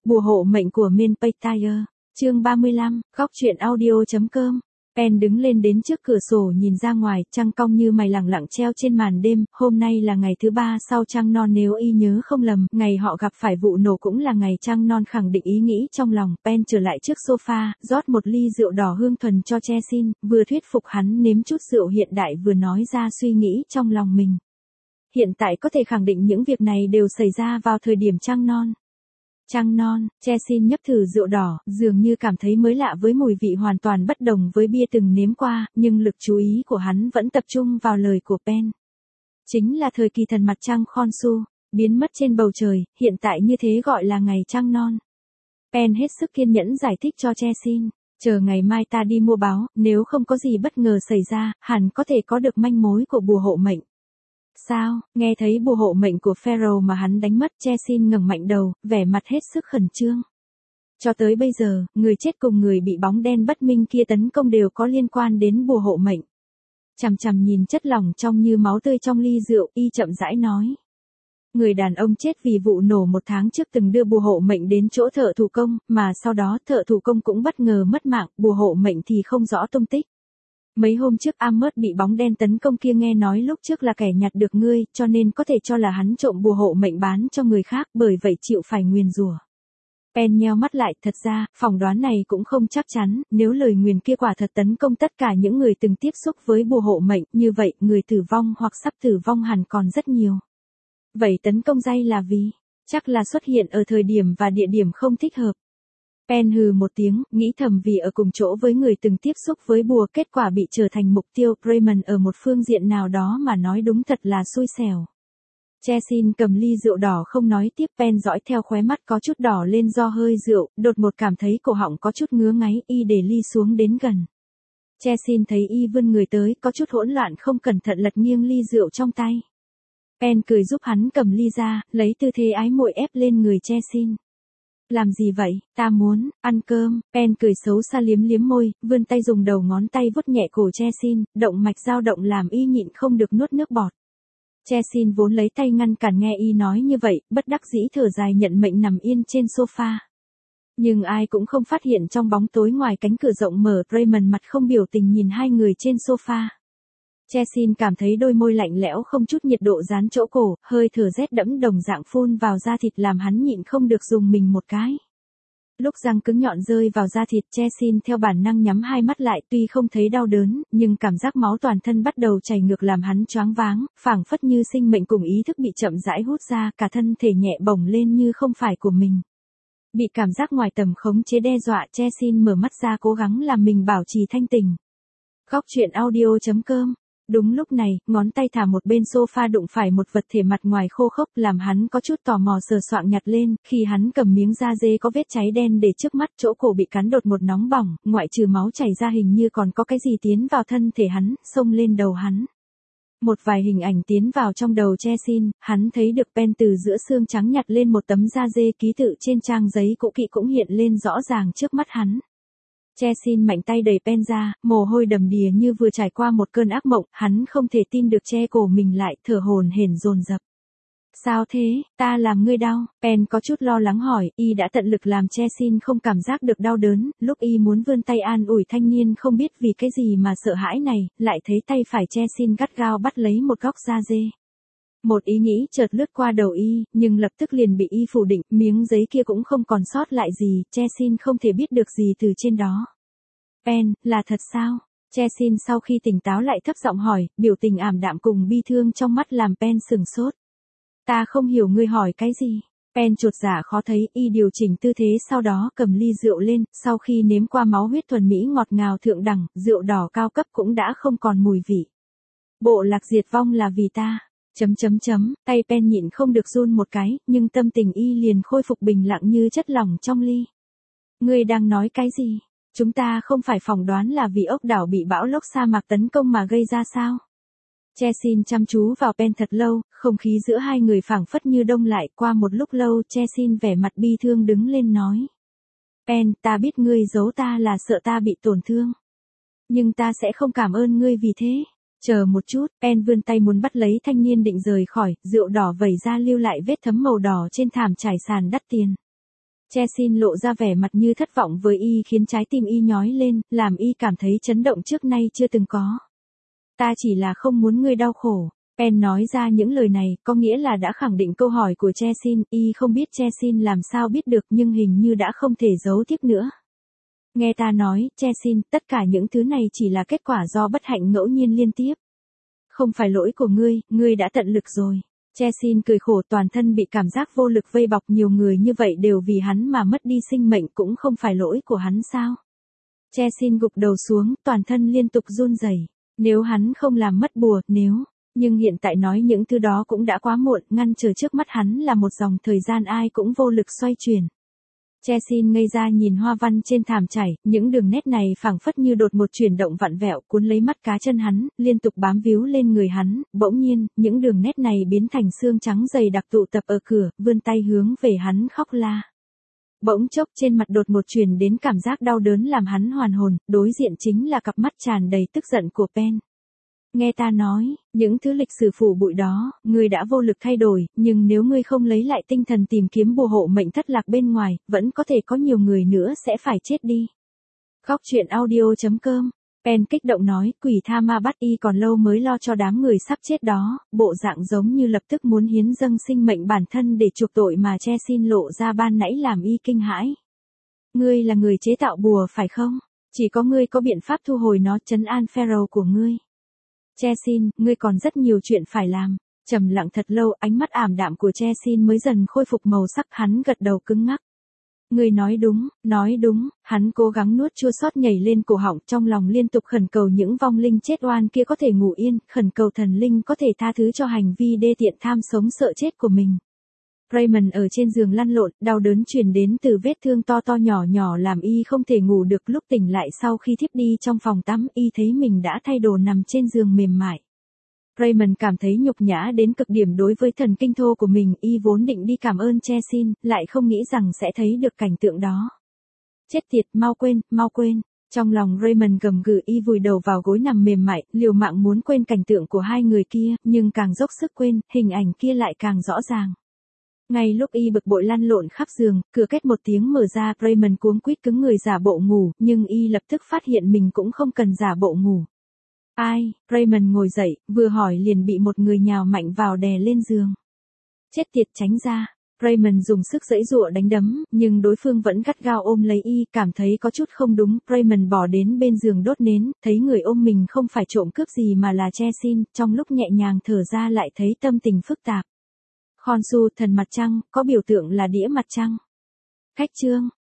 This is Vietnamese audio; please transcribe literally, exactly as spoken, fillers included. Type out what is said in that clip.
Bùa hộ mệnh của Menpaytire, chương ba mươi lăm, góc truyện audio.com. Pen đứng lên đến trước cửa sổ nhìn ra ngoài, trăng cong như mày lẳng lặng treo trên màn đêm. Hôm nay là ngày thứ ba sau trăng non, nếu y nhớ không lầm, ngày họ gặp phải vụ nổ cũng là ngày trăng non khẳng định ý nghĩ trong lòng. Pen trở lại trước sofa, rót một ly rượu đỏ hương thuần cho Chesin, vừa thuyết phục hắn nếm chút rượu hiện đại vừa nói ra suy nghĩ trong lòng mình. Hiện tại có thể khẳng định những việc này đều xảy ra vào thời điểm trăng non. Trăng non, Chesin nhấp thử rượu đỏ, dường như cảm thấy mới lạ với mùi vị hoàn toàn bất đồng với bia từng nếm qua, nhưng lực chú ý của hắn vẫn tập trung vào lời của Pen. Chính là thời kỳ thần mặt trăng Khonsu, biến mất trên bầu trời, hiện tại như thế gọi là ngày trăng non. Pen hết sức kiên nhẫn giải thích cho Chesin, chờ ngày mai ta đi mua báo, nếu không có gì bất ngờ xảy ra, hẳn có thể có được manh mối của bùa hộ mệnh. Sao, nghe thấy bùa hộ mệnh của Pharaoh mà hắn đánh mất, Chesin ngẩng mạnh đầu, vẻ mặt hết sức khẩn trương. Cho tới bây giờ, người chết cùng người bị bóng đen bất minh kia tấn công đều có liên quan đến bùa hộ mệnh. Chằm chằm nhìn chất lỏng trong như máu tươi trong ly rượu, y chậm rãi nói. Người đàn ông chết vì vụ nổ một tháng trước từng đưa bùa hộ mệnh đến chỗ thợ thủ công, mà sau đó thợ thủ công cũng bất ngờ mất mạng, bùa hộ mệnh thì không rõ tung tích. Mấy hôm trước Amos bị bóng đen tấn công kia nghe nói lúc trước là kẻ nhặt được ngươi, cho nên có thể cho là hắn trộm bùa hộ mệnh bán cho người khác, bởi vậy chịu phải nguyền rủa. Pen nheo mắt lại, thật ra, phỏng đoán này cũng không chắc chắn, nếu lời nguyền kia quả thật tấn công tất cả những người từng tiếp xúc với bùa hộ mệnh, như vậy, người tử vong hoặc sắp tử vong hẳn còn rất nhiều. Vậy tấn công dây là vì, chắc là xuất hiện ở thời điểm và địa điểm không thích hợp. Pen hừ một tiếng, nghĩ thầm vì ở cùng chỗ với người từng tiếp xúc với bùa, kết quả bị trở thành mục tiêu. Raymond ở một phương diện nào đó mà nói đúng thật là xui xẻo. Chesin cầm ly rượu đỏ không nói tiếp. Pen dõi theo khóe mắt có chút đỏ lên do hơi rượu, đột một cảm thấy cổ họng có chút ngứa ngáy, y để ly xuống đến gần. Chesin thấy y vươn người tới, có chút hỗn loạn không cẩn thận lật nghiêng ly rượu trong tay. Pen cười giúp hắn cầm ly ra, lấy tư thế ái muội ép lên người Chesin. Làm gì vậy, ta muốn, ăn cơm. Pen cười xấu xa liếm liếm môi, vươn tay dùng đầu ngón tay vuốt nhẹ cổ Chesin, động mạch dao động làm y nhịn không được nuốt nước bọt. Chesin vốn lấy tay ngăn cản nghe y nói như vậy, bất đắc dĩ thở dài nhận mệnh nằm yên trên sofa. Nhưng ai cũng không phát hiện trong bóng tối ngoài cánh cửa rộng mở, Raymond mặt không biểu tình nhìn hai người trên sofa. Chesin cảm thấy đôi môi lạnh lẽo không chút nhiệt độ dán chỗ cổ, hơi thở rét đẫm đồng dạng phun vào da thịt làm hắn nhịn không được dùng mình một cái. Lúc răng cứng nhọn rơi vào da thịt, Chesin theo bản năng nhắm hai mắt lại, tuy không thấy đau đớn, nhưng cảm giác máu toàn thân bắt đầu chảy ngược làm hắn choáng váng, phảng phất như sinh mệnh cùng ý thức bị chậm rãi hút ra, cả thân thể nhẹ bổng lên như không phải của mình. Bị cảm giác ngoài tầm khống chế đe dọa, Chesin mở mắt ra cố gắng làm mình bảo trì thanh tỉnh. Góc truyện audio.com. Đúng lúc này, ngón tay thả một bên sofa đụng phải một vật thể mặt ngoài khô khốc làm hắn có chút tò mò sờ soạng nhặt lên, khi hắn cầm miếng da dê có vết cháy đen để trước mắt, chỗ cổ bị cắn đột một nóng bỏng, ngoại trừ máu chảy ra hình như còn có cái gì tiến vào thân thể hắn, xông lên đầu hắn. Một vài hình ảnh tiến vào trong đầu Chesin, hắn thấy được Pen từ giữa xương trắng nhặt lên một tấm da dê, ký tự trên trang giấy cũ kỹ cũng hiện lên rõ ràng trước mắt hắn. Chesin mạnh tay đẩy Pen ra, mồ hôi đầm đìa như vừa trải qua một cơn ác mộng, hắn không thể tin được che cổ mình lại, thở hổn hển dồn dập. Sao thế, ta làm ngươi đau? Pen có chút lo lắng hỏi, y đã tận lực làm Chesin không cảm giác được đau đớn, lúc y muốn vươn tay an ủi thanh niên không biết vì cái gì mà sợ hãi này, lại thấy tay phải Chesin gắt gao bắt lấy một góc da dê. Một ý nghĩ chợt lướt qua đầu y, nhưng lập tức liền bị y phủ định, miếng giấy kia cũng không còn sót lại gì, Chesin không thể biết được gì từ trên đó. Pen, là thật sao? Chesin sau khi tỉnh táo lại thấp giọng hỏi, biểu tình ảm đạm cùng bi thương trong mắt làm Pen sửng sốt. Ta không hiểu ngươi hỏi cái gì. Pen chột dạ khó thấy, y điều chỉnh tư thế sau đó cầm ly rượu lên, sau khi nếm qua máu huyết thuần mỹ ngọt ngào thượng đẳng, rượu đỏ cao cấp cũng đã không còn mùi vị. Bộ lạc diệt vong là vì ta. Chấm chấm chấm, tay Pen nhịn không được run một cái, nhưng tâm tình y liền khôi phục bình lặng như chất lỏng trong ly. Ngươi đang nói cái gì? Chúng ta không phải phỏng đoán là vì ốc đảo bị bão lốc sa mạc tấn công mà gây ra sao? Chesin chăm chú vào Pen thật lâu, không khí giữa hai người phảng phất như đông lại. Qua một lúc lâu, Chesin vẻ mặt bi thương đứng lên nói. Pen, ta biết ngươi giấu ta là sợ ta bị tổn thương. Nhưng ta sẽ không cảm ơn ngươi vì thế. Chờ một chút, Pen vươn tay muốn bắt lấy thanh niên định rời khỏi, rượu đỏ vẩy ra lưu lại vết thấm màu đỏ trên thảm trải sàn đắt tiền. Chesin lộ ra vẻ mặt như thất vọng với y khiến trái tim y nhói lên, làm y cảm thấy chấn động trước nay chưa từng có. Ta chỉ là không muốn ngươi đau khổ. Pen nói ra những lời này, có nghĩa là đã khẳng định câu hỏi của Chesin, y không biết Chesin làm sao biết được nhưng hình như đã không thể giấu tiếp nữa. Nghe ta nói, Chesin, tất cả những thứ này chỉ là kết quả do bất hạnh ngẫu nhiên liên tiếp. Không phải lỗi của ngươi, ngươi đã tận lực rồi. Chesin cười khổ, toàn thân bị cảm giác vô lực vây bọc, nhiều người như vậy đều vì hắn mà mất đi sinh mệnh, cũng không phải lỗi của hắn sao. Chesin gục đầu xuống, toàn thân liên tục run rẩy. Nếu hắn không làm mất bùa, nếu... Nhưng hiện tại nói những thứ đó cũng đã quá muộn, ngăn trở trước mắt hắn là một dòng thời gian ai cũng vô lực xoay chuyển. Chesin ngây ra nhìn hoa văn trên thảm trải, những đường nét này phảng phất như đột một chuyển động vặn vẹo cuốn lấy mắt cá chân hắn, liên tục bám víu lên người hắn, bỗng nhiên, những đường nét này biến thành xương trắng dày đặc tụ tập ở cửa, vươn tay hướng về hắn khóc la. Bỗng chốc trên mặt đột một truyền đến cảm giác đau đớn làm hắn hoàn hồn, đối diện chính là cặp mắt tràn đầy tức giận của Pen. Nghe ta nói, những thứ lịch sử phủ bụi đó, ngươi đã vô lực thay đổi, nhưng nếu ngươi không lấy lại tinh thần tìm kiếm bùa hộ mệnh thất lạc bên ngoài, vẫn có thể có nhiều người nữa sẽ phải chết đi. Khóc chuyện audio chấm com. Pen kích động nói, quỷ tha ma bắt y còn lâu mới lo cho đám người sắp chết đó, bộ dạng giống như lập tức muốn hiến dâng sinh mệnh bản thân để chuộc tội mà Chesin lộ ra ban nãy làm y kinh hãi. Ngươi là người chế tạo bùa phải không? Chỉ có ngươi có biện pháp thu hồi nó, trấn an Pharaoh của ngươi. Chesin, ngươi còn rất nhiều chuyện phải làm. Trầm lặng thật lâu, ánh mắt ảm đạm của Chesin mới dần khôi phục màu sắc, hắn gật đầu cứng ngắc. Ngươi nói đúng, nói đúng, hắn cố gắng nuốt chua xót nhảy lên cổ họng, trong lòng liên tục khẩn cầu những vong linh chết oan kia có thể ngủ yên, khẩn cầu thần linh có thể tha thứ cho hành vi đê tiện tham sống sợ chết của mình. Raymond ở trên giường lăn lộn, đau đớn truyền đến từ vết thương to to nhỏ nhỏ làm y không thể ngủ được, lúc tỉnh lại sau khi thiếp đi trong phòng tắm, y thấy mình đã thay đồ nằm trên giường mềm mại. Raymond cảm thấy nhục nhã đến cực điểm đối với thần kinh thô của mình, y vốn định đi cảm ơn Chesin, lại không nghĩ rằng sẽ thấy được cảnh tượng đó. Chết tiệt, mau quên, mau quên. Trong lòng Raymond gầm gừ, y vùi đầu vào gối nằm mềm mại, liều mạng muốn quên cảnh tượng của hai người kia, nhưng càng dốc sức quên, hình ảnh kia lại càng rõ ràng. Ngay lúc y bực bội lăn lộn khắp giường, cửa két một tiếng mở ra, Raymond cuống quýt cứng người giả bộ ngủ, nhưng y lập tức phát hiện mình cũng không cần giả bộ ngủ. Ai? Raymond ngồi dậy, vừa hỏi liền bị một người nhào mạnh vào đè lên giường. Chết tiệt, tránh ra. Raymond dùng sức giãy giụa đánh đấm, nhưng đối phương vẫn gắt gao ôm lấy y, cảm thấy có chút không đúng, Raymond bỏ đến bên giường đốt nến, thấy người ôm mình không phải trộm cướp gì mà là Chesin, trong lúc nhẹ nhàng thở ra lại thấy tâm tình phức tạp. Khonsu, thần mặt trăng, có biểu tượng là đĩa mặt trăng. Khách chương.